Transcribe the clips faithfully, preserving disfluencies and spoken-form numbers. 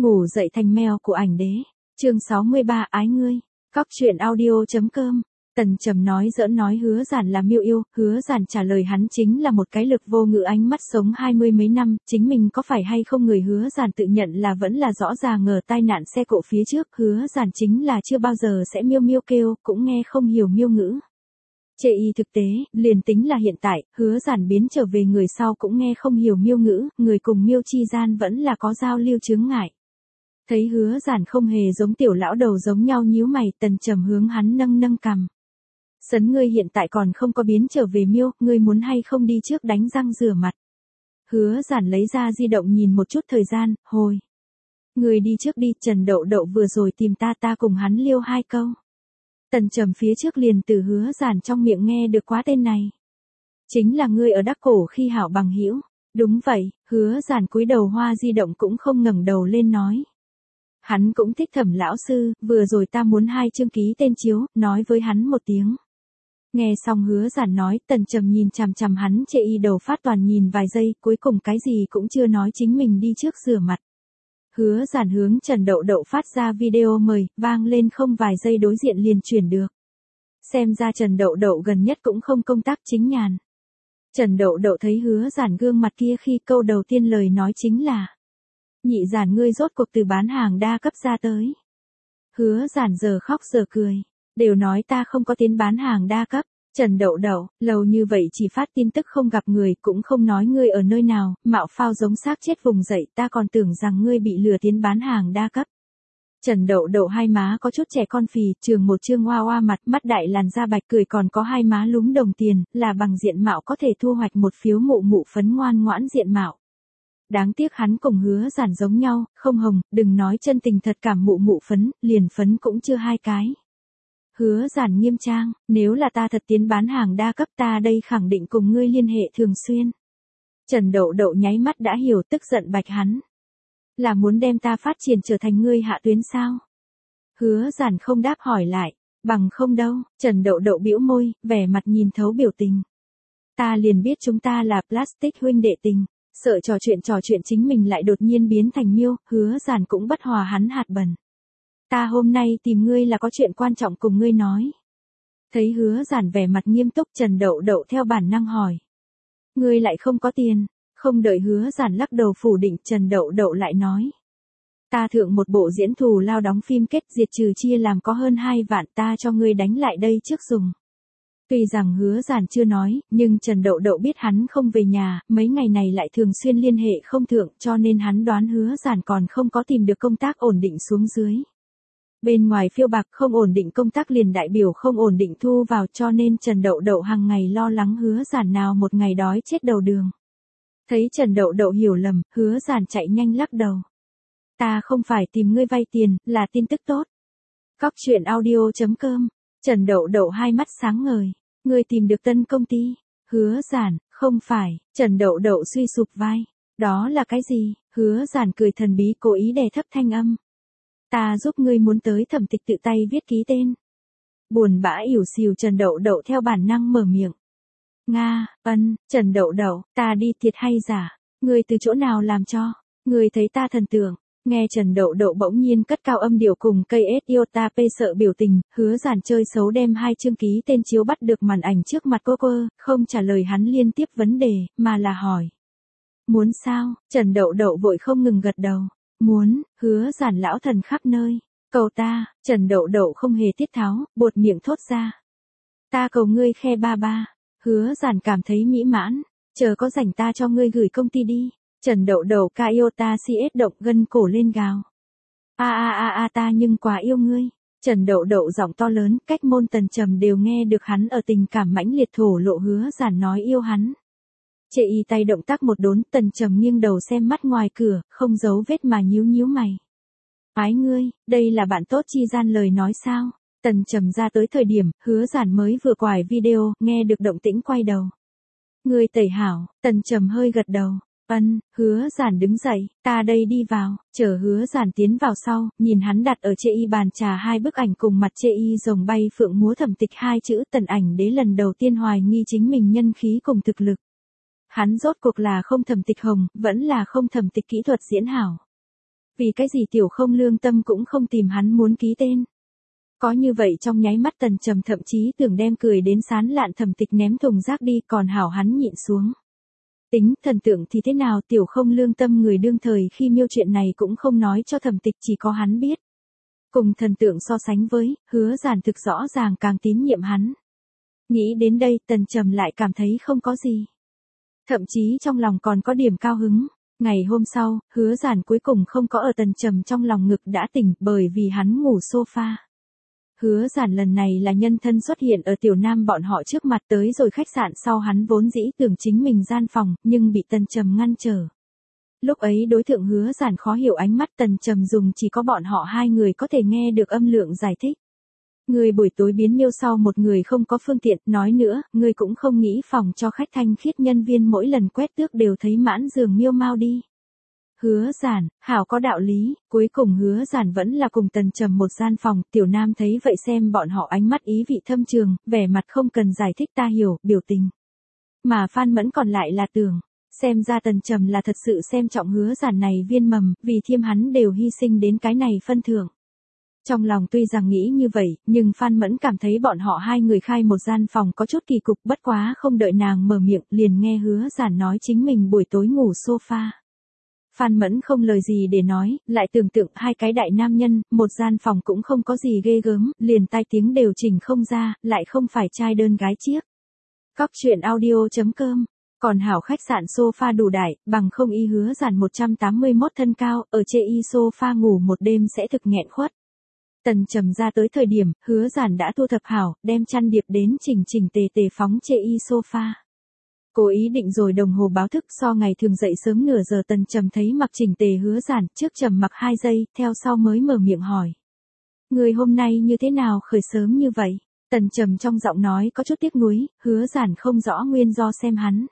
Ngủ dậy thành mèo của ảnh đế. Chương sáu mươi ba ái ngươi. Cóc truyện audio.com. Tần Trầm nói giỡn nói Hứa Giản là Miêu yêu, Hứa Giản trả lời hắn chính là một cái lực vô ngữ ánh mắt sống hai mươi mấy năm, chính mình có phải hay không người Hứa Giản tự nhận là vẫn là rõ ràng ngờ tai nạn xe cộ phía trước, Hứa Giản chính là chưa bao giờ sẽ miêu miêu kêu, cũng nghe không hiểu miêu ngữ. Chê y thực tế, liền tính là hiện tại, Hứa Giản biến trở về người sau cũng nghe không hiểu miêu ngữ, người cùng miêu chi gian vẫn là có giao lưu chướng ngại. Thấy Hứa Giản không hề giống tiểu lão đầu giống nhau nhíu mày, Tần Trầm hướng hắn nâng nâng cằm. Sấn ngươi hiện tại còn không có biến trở về miêu, ngươi muốn hay không đi trước đánh răng rửa mặt. Hứa Giản lấy ra di động nhìn một chút thời gian, hồi. Ngươi đi trước đi, Trần Đậu Đậu vừa rồi tìm ta ta cùng hắn liêu hai câu. Tần Trầm phía trước liền từ Hứa Giản trong miệng nghe được quá tên này. Chính là ngươi ở Đắc Cổ khi hảo bằng hữu. Đúng vậy, Hứa Giản cúi đầu hoa di động cũng không ngẩng đầu lên nói. Hắn cũng thích Thẩm lão sư, vừa rồi ta muốn hai chương ký tên chiếu, nói với hắn một tiếng. Nghe xong Hứa Giản nói, Tần Trầm nhìn chằm chằm hắn chệ y đầu phát toàn nhìn vài giây, cuối cùng cái gì cũng chưa nói chính mình đi trước rửa mặt. Hứa Giản hướng Trần Đậu Đậu phát ra video mời, vang lên không vài giây đối diện liền chuyển được. Xem ra Trần Đậu Đậu gần nhất cũng không công tác chính nhàn. Trần Đậu Đậu thấy Hứa Giản gương mặt kia khi câu đầu tiên lời nói chính là: Nhị Giản ngươi rốt cuộc từ bán hàng đa cấp ra tới. Hứa Giản giờ khóc giờ cười. Đều nói ta không có tiến bán hàng đa cấp. Trần Đậu Đậu, lâu như vậy chỉ phát tin tức không gặp người, cũng không nói ngươi ở nơi nào, mạo phao giống xác chết vùng dậy, ta còn tưởng rằng ngươi bị lừa tiến bán hàng đa cấp. Trần Đậu Đậu hai má có chút trẻ con phì, trường một trương hoa hoa mặt, mắt đại làn da bạch, cười còn có hai má lúm đồng tiền, là bằng diện mạo có thể thu hoạch một phiếu mụ mụ phấn ngoan ngoãn diện mạo. Đáng tiếc hắn cùng Hứa Giản giống nhau, không hồng, đừng nói chân tình thật cảm mụ mụ phấn, liền phấn cũng chưa hai cái. Hứa Giản nghiêm trang, nếu là ta thật tiến bán hàng đa cấp ta đây khẳng định cùng ngươi liên hệ thường xuyên. Trần Đậu Đậu nháy mắt đã hiểu, tức giận bạch hắn. Là muốn đem ta phát triển trở thành ngươi hạ tuyến sao? Hứa Giản không đáp hỏi lại, bằng không đâu, Trần Đậu Đậu bĩu môi, vẻ mặt nhìn thấu biểu tình. Ta liền biết chúng ta là plastic huynh đệ tình, sợ trò chuyện trò chuyện chính mình lại đột nhiên biến thành miêu, Hứa Giản cũng bất hòa hắn hạt bẩn. Ta hôm nay tìm ngươi là có chuyện quan trọng cùng ngươi nói. Thấy Hứa Giản vẻ mặt nghiêm túc, Trần Đậu Đậu theo bản năng hỏi. Ngươi lại không có tiền. Không đợi Hứa Giản lắc đầu phủ định, Trần Đậu Đậu lại nói. Ta thượng một bộ diễn thù lao đóng phim kết diệt trừ chia làm có hơn hai vạn, ta cho ngươi đánh lại đây trước dùng. Tuy rằng Hứa Giản chưa nói, nhưng Trần Đậu Đậu biết hắn không về nhà, mấy ngày này lại thường xuyên liên hệ không thượng, cho nên hắn đoán Hứa Giản còn không có tìm được công tác ổn định xuống dưới. Bên ngoài phiêu bạc không ổn định công tác liền đại biểu không ổn định thu vào, cho nên Trần Đậu Đậu hàng ngày lo lắng Hứa Giản nào một ngày đói chết đầu đường. Thấy Trần Đậu Đậu hiểu lầm, Hứa Giản chạy nhanh lắc đầu. Ta không phải tìm ngươi vay tiền, là tin tức tốt. Cóc truyện audio.com. Trần Đậu Đậu hai mắt sáng ngời. Ngươi tìm được tân công ty. Hứa Giản, không phải. Trần Đậu Đậu suy sụp vai. Đó là cái gì? Hứa Giản cười thần bí cố ý đè thấp thanh âm. Ta giúp ngươi muốn tới thẩm tịch tự tay viết ký tên. Buồn bã ỉu xìu Trần Đậu Đậu theo bản năng mở miệng. Nga, ân, Trần Đậu Đậu, ta đi thiệt hay giả? Ngươi từ chỗ nào làm cho? Ngươi thấy ta thần tượng. Nghe Trần Đậu Đậu bỗng nhiên cất cao âm điệu cùng cây ét iota p sợ biểu tình, Hứa Giản chơi xấu đem hai chương ký tên chiếu bắt được màn ảnh trước mặt cô cô, không trả lời hắn liên tiếp vấn đề, mà là hỏi. Muốn sao? Trần Đậu Đậu vội không ngừng gật đầu. Muốn, Hứa Giản lão thần khắp nơi. Cầu ta, Trần Đậu Đậu không hề tiết tháo, buột miệng thốt ra. Ta cầu ngươi khe ba ba. Hứa Giản cảm thấy mỹ mãn. Chờ có rảnh ta cho ngươi gửi công ty đi. Trần Đậu Đậu ca iota cs động gân cổ lên gào. A a a a ta nhưng quá yêu ngươi. Trần Đậu Đậu giọng to lớn, cách môn Tần Trầm đều nghe được hắn ở tình cảm mãnh liệt thổ lộ Hứa Giản nói yêu hắn. Chệ y tay động tác một đốn, Tần Trầm nghiêng đầu xem mắt ngoài cửa, không giấu vết mà nhíu nhíu mày. Ái ngươi, đây là bạn tốt chi gian lời nói sao? Tần Trầm ra tới thời điểm, Hứa Giản mới vừa quải video, nghe được động tĩnh quay đầu. Ngươi tẩy hảo, Tần Trầm hơi gật đầu. Ân, Hứa Giản đứng dậy, ta đây đi vào, chờ Hứa Giản tiến vào sau, nhìn hắn đặt ở chệ y bàn trà hai bức ảnh cùng mặt chệ y rồng bay phượng múa thẩm tịch hai chữ Tần ảnh đế lần đầu tiên hoài nghi chính mình nhân khí cùng thực lực. Hắn rốt cuộc là không thẩm tịch hồng, vẫn là không thẩm tịch kỹ thuật diễn hảo. Vì cái gì Tiểu Không lương tâm cũng không tìm hắn muốn ký tên. Có như vậy trong nháy mắt Tần Trầm thậm chí tưởng đem cười đến sán lạn Thẩm Tịch ném thùng rác đi, còn hảo hắn nhịn xuống. Tính, thần tượng thì thế nào, Tiểu Không lương tâm người đương thời khi miêu chuyện này cũng không nói cho Thẩm Tịch, chỉ có hắn biết. Cùng thần tượng so sánh với, Hứa Giản thực rõ ràng càng tín nhiệm hắn. Nghĩ đến đây, Tần Trầm lại cảm thấy không có gì. Thậm chí trong lòng còn có điểm cao hứng. Ngày hôm sau, Hứa Giản cuối cùng không có ở Tần Trầm trong lòng ngực đã tỉnh, bởi vì hắn ngủ sofa. Hứa Giản lần này là nhân thân xuất hiện ở Tiểu Nam bọn họ trước mặt, tới rồi khách sạn sau hắn vốn dĩ tưởng chính mình gian phòng, nhưng bị Tần Trầm ngăn trở. Lúc ấy đối tượng Hứa Giản khó hiểu ánh mắt Tần Trầm dùng chỉ có bọn họ hai người có thể nghe được âm lượng giải thích. Người buổi tối biến miêu sau một người không có phương tiện, nói nữa, người cũng không nghĩ phòng cho khách thanh khiết nhân viên mỗi lần quét tước đều thấy mãn giường miêu mau đi. Hứa Giản, hảo có đạo lý, cuối cùng Hứa Giản vẫn là cùng Tần Trầm một gian phòng, Tiểu Nam thấy vậy xem bọn họ ánh mắt ý vị thâm trường, vẻ mặt không cần giải thích ta hiểu, biểu tình. Mà Phan Mẫn còn lại là tưởng, xem ra Tần Trầm là thật sự xem trọng Hứa Giản này viên mầm, vì thiêm hắn đều hy sinh đến cái này phân thượng. Trong lòng tuy rằng nghĩ như vậy, nhưng Phan Mẫn cảm thấy bọn họ hai người khai một gian phòng có chút kỳ cục, bất quá không đợi nàng mở miệng, liền nghe Hứa Giản nói chính mình buổi tối ngủ sofa. Phan Mẫn không lời gì để nói, lại tưởng tượng hai cái đại nam nhân, một gian phòng cũng không có gì ghê gớm, liền tai tiếng đều chỉnh không ra, lại không phải trai đơn gái chiếc. Cóc truyện audio chấm com. Còn hảo khách sạn sofa đủ đại, bằng không y Hứa Giản một trăm tám mươi mốt thân cao, ở chê y sofa ngủ một đêm sẽ thực nghẹn khuất. Tần Trầm ra tới thời điểm, Hứa Giản đã thu thập hảo, đem chăn điệp đến chỉnh chỉnh tề tề phóng chê y sofa. Cố ý định rồi đồng hồ báo thức so ngày thường dậy sớm nửa giờ. Tần Trầm thấy mặc chỉnh tề Hứa Giản, trước trầm mặc hai giây, theo sau mới mở miệng hỏi. Người hôm nay như thế nào khởi sớm như vậy? Tần Trầm trong giọng nói có chút tiếc nuối, Hứa Giản không rõ nguyên do xem hắn.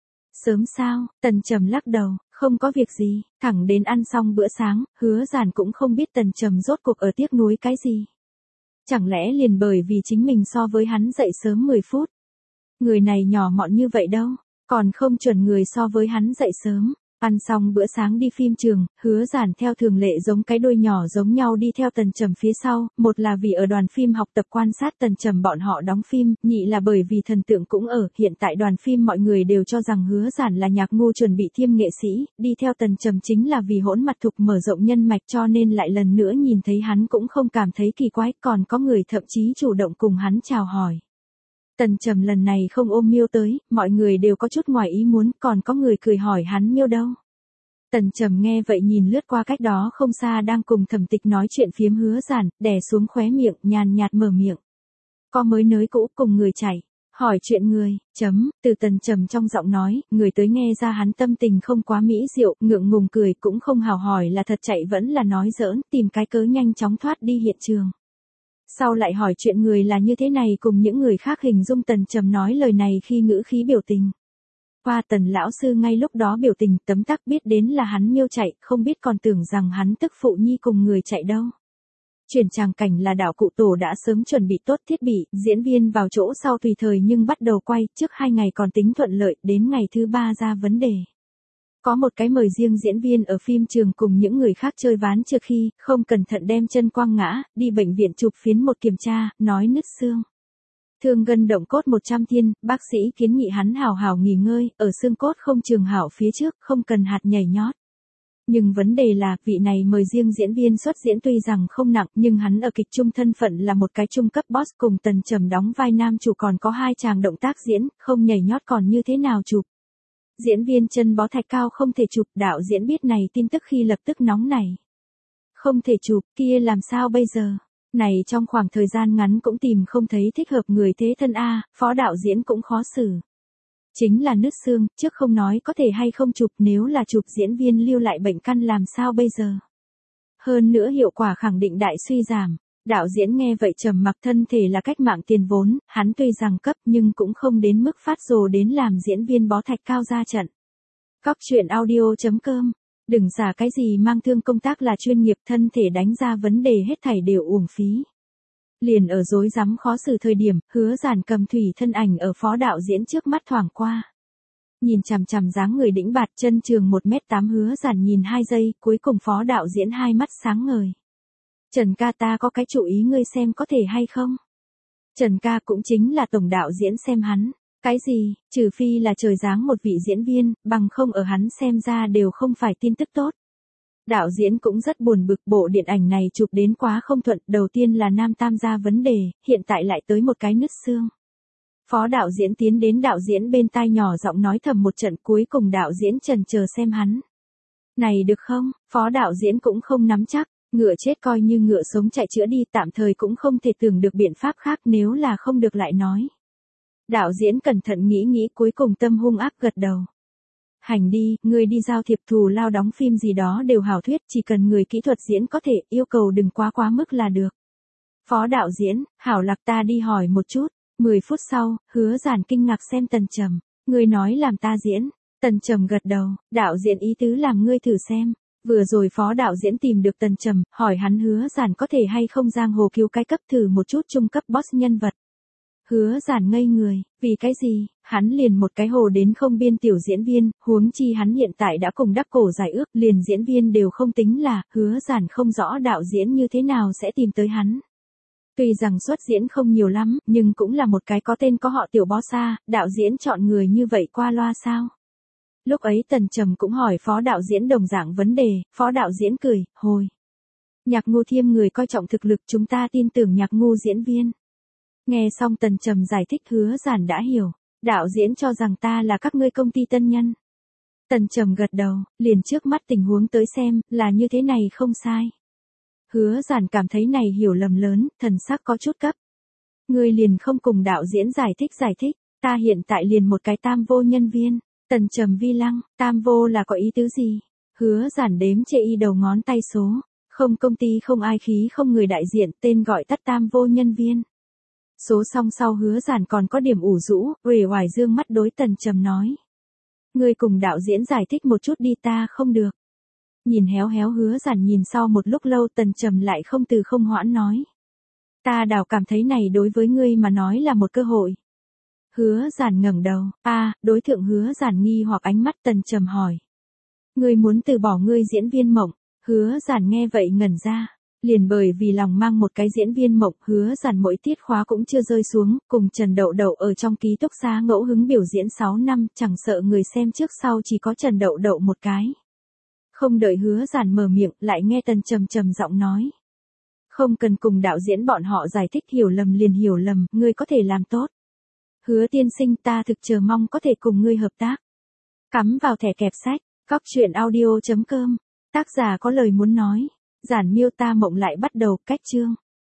Sớm sao? Tần Trầm lắc đầu, không có việc gì, thẳng đến ăn xong bữa sáng, Hứa Giản cũng không biết Tần Trầm rốt cuộc ở tiếc nuối cái gì. Chẳng lẽ liền bởi vì chính mình so với hắn dậy sớm mười phút? Người này nhỏ mọn như vậy đâu, còn không chuẩn người so với hắn dậy sớm. Ăn xong bữa sáng đi phim trường, Hứa Giản theo thường lệ giống cái đôi nhỏ giống nhau đi theo Tần Trầm phía sau, một là vì ở đoàn phim học tập quan sát Tần Trầm bọn họ đóng phim, nhị là bởi vì thần tượng cũng ở, hiện tại đoàn phim mọi người đều cho rằng Hứa Giản là nhạc ngu chuẩn bị thiêm nghệ sĩ, đi theo Tần Trầm chính là vì hỗn mặt thục mở rộng nhân mạch, cho nên lại lần nữa nhìn thấy hắn cũng không cảm thấy kỳ quái, còn có người thậm chí chủ động cùng hắn chào hỏi. Tần Trầm lần này không ôm miêu tới, mọi người đều có chút ngoài ý muốn, còn có người cười hỏi hắn miêu đâu. Tần Trầm nghe vậy nhìn lướt qua cách đó không xa đang cùng Thẩm Tịch nói chuyện phiếm Hứa Giản, đè xuống khóe miệng, nhàn nhạt mở miệng. Có mới nới cũ cùng người chạy, hỏi chuyện người, chấm, từ Tần Trầm trong giọng nói, người tới nghe ra hắn tâm tình không quá mỹ diệu, ngượng ngùng cười cũng không hào hỏi là thật chạy vẫn là nói giỡn, tìm cái cớ nhanh chóng thoát đi hiện trường. Sau lại hỏi chuyện người là như thế này cùng những người khác hình dung Tần Trầm nói lời này khi ngữ khí biểu tình. Qua Tần lão sư ngay lúc đó biểu tình tấm tắc biết đến là hắn miêu chạy, không biết còn tưởng rằng hắn tức phụ nhi cùng người chạy đâu. Chuyển tràng cảnh là đạo cụ tổ đã sớm chuẩn bị tốt thiết bị, diễn viên vào chỗ sau tùy thời nhưng bắt đầu quay, trước hai ngày còn tính thuận lợi, đến ngày thứ ba ra vấn đề. Có một cái mời riêng diễn viên ở phim trường cùng những người khác chơi ván trước khi, không cẩn thận đem chân quăng ngã, đi bệnh viện chụp phiến một kiểm tra, nói nứt xương. Thương gân động cốt một trăm thiên, bác sĩ kiến nghị hắn hào hào nghỉ ngơi, ở xương cốt không trường hảo phía trước, không cần hạt nhảy nhót. Nhưng vấn đề là, vị này mời riêng diễn viên xuất diễn tuy rằng không nặng, nhưng hắn ở kịch trung thân phận là một cái trung cấp boss cùng Tần Trầm đóng vai nam chủ còn có hai chàng động tác diễn, không nhảy nhót còn như thế nào chụp. Diễn viên chân bó thạch cao không thể chụp, đạo diễn biết này tin tức khi lập tức nóng nảy. Không thể chụp, kia làm sao bây giờ? Này trong khoảng thời gian ngắn cũng tìm không thấy thích hợp người thế thân A, phó đạo diễn cũng khó xử. Chính là nứt xương, trước không nói có thể hay không chụp, nếu là chụp diễn viên lưu lại bệnh căn làm sao bây giờ? Hơn nữa hiệu quả khẳng định đại suy giảm. Đạo diễn nghe vậy trầm mặc, thân thể là cách mạng tiền vốn, hắn tuy rằng cấp nhưng cũng không đến mức phát rồ đến làm diễn viên bó thạch cao ra trận. Cóc truyện audio chấm com. Đừng giả cái gì mang thương công tác là chuyên nghiệp, thân thể đánh ra vấn đề hết thảy đều uổng phí. Liền ở rối rắm khó xử thời điểm, Hứa Giản cầm thủy thân ảnh ở phó đạo diễn trước mắt thoảng qua. Nhìn chằm chằm dáng người đĩnh bạt chân trường một mét tám Hứa Giản nhìn hai giây, cuối cùng phó đạo diễn hai mắt sáng ngời. Trần ca ta có cái chủ ý ngươi xem có thể hay không? Trần ca cũng chính là tổng đạo diễn xem hắn. Cái gì, trừ phi là trời giáng một vị diễn viên, bằng không ở hắn xem ra đều không phải tin tức tốt. Đạo diễn cũng rất buồn bực, bộ điện ảnh này chụp đến quá không thuận, đầu tiên là nam tam gia vấn đề, hiện tại lại tới một cái nứt xương. Phó đạo diễn tiến đến đạo diễn bên tai nhỏ giọng nói thầm một trận, cuối cùng đạo diễn trần chờ xem hắn. Này được không, phó đạo diễn cũng không nắm chắc, ngựa chết coi như ngựa sống chạy chữa đi, tạm thời cũng không thể tưởng được biện pháp khác, nếu là không được lại nói. Đạo diễn cẩn thận nghĩ nghĩ, cuối cùng tâm hung ác gật đầu. Hành đi, người đi giao thiệp thù lao đóng phim gì đó đều hảo thuyết, chỉ cần người kỹ thuật diễn có thể, yêu cầu đừng quá quá mức là được. Phó đạo diễn, hảo lạc ta đi hỏi một chút. Mười phút sau, Hứa Giản kinh ngạc xem Tần Trầm. Ngươi nói làm ta diễn. Tần Trầm gật đầu, đạo diễn ý tứ làm ngươi thử xem. Vừa rồi phó đạo diễn tìm được Tần Trầm, hỏi hắn Hứa Giản có thể hay không giang hồ cứu cái cấp thử một chút trung cấp boss nhân vật. Hứa Giản ngây người, vì cái gì, hắn liền một cái hồ đến không biên tiểu diễn viên, huống chi hắn hiện tại đã cùng đắc cổ giải ước, liền diễn viên đều không tính là, Hứa Giản không rõ đạo diễn như thế nào sẽ tìm tới hắn. Tuy rằng xuất diễn không nhiều lắm, nhưng cũng là một cái có tên có họ tiểu boss xa, đạo diễn chọn người như vậy qua loa sao? Lúc ấy Tần Trầm cũng hỏi phó đạo diễn đồng dạng vấn đề, phó đạo diễn cười, hồi. Nhạc Ngu Thiêm người coi trọng thực lực, chúng ta tin tưởng Nhạc Ngu diễn viên. Nghe xong Tần Trầm giải thích, Hứa Giản đã hiểu, đạo diễn cho rằng ta là các ngươi công ty tân nhân. Tần Trầm gật đầu, liền trước mắt tình huống tới xem, là như thế này không sai. Hứa Giản cảm thấy này hiểu lầm lớn, thần sắc có chút cấp. Ngươi liền không cùng đạo diễn giải thích giải thích, ta hiện tại liền một cái tam vô nhân viên. Tần Trầm vi lăng, tam vô là có ý tứ gì? Hứa Giản đếm chệ y đầu ngón tay số, không công ty không ai khí không người đại diện, tên gọi tắt tam vô nhân viên. Số xong sau Hứa Giản còn có điểm ủ rũ, uể oải dương mắt đối Tần Trầm nói. Ngươi cùng đạo diễn giải thích một chút đi, ta không được. Nhìn héo héo Hứa Giản nhìn sau một lúc lâu, Tần Trầm lại không từ không hoãn nói. Ta đảo cảm thấy này đối với ngươi mà nói là một cơ hội. Hứa Giản ngẩng đầu, a, à, đối tượng Hứa Giản nghi hoặc ánh mắt, Tần Trầm hỏi. Ngươi muốn từ bỏ ngươi diễn viên mộng? Hứa Giản nghe vậy ngẩn ra. Liền bởi vì lòng mang một cái diễn viên mộng, Hứa Giản mỗi tiết khóa cũng chưa rơi xuống, cùng Trần Đậu Đậu ở trong ký túc xá ngẫu hứng biểu diễn sáu năm, chẳng sợ người xem trước sau chỉ có Trần Đậu Đậu một cái. Không đợi Hứa Giản mở miệng, lại nghe Tần Trầm trầm giọng nói. Không cần cùng đạo diễn bọn họ giải thích, hiểu lầm liền hiểu lầm, ngươi có thể làm tốt. Hứa tiên sinh, ta thực chờ mong có thể cùng ngươi hợp tác. Cắm vào thẻ kẹp sách, cóc truyện audio chấm com. Tác giả có lời muốn nói. Giản miêu ta mộng lại bắt đầu, cách chương.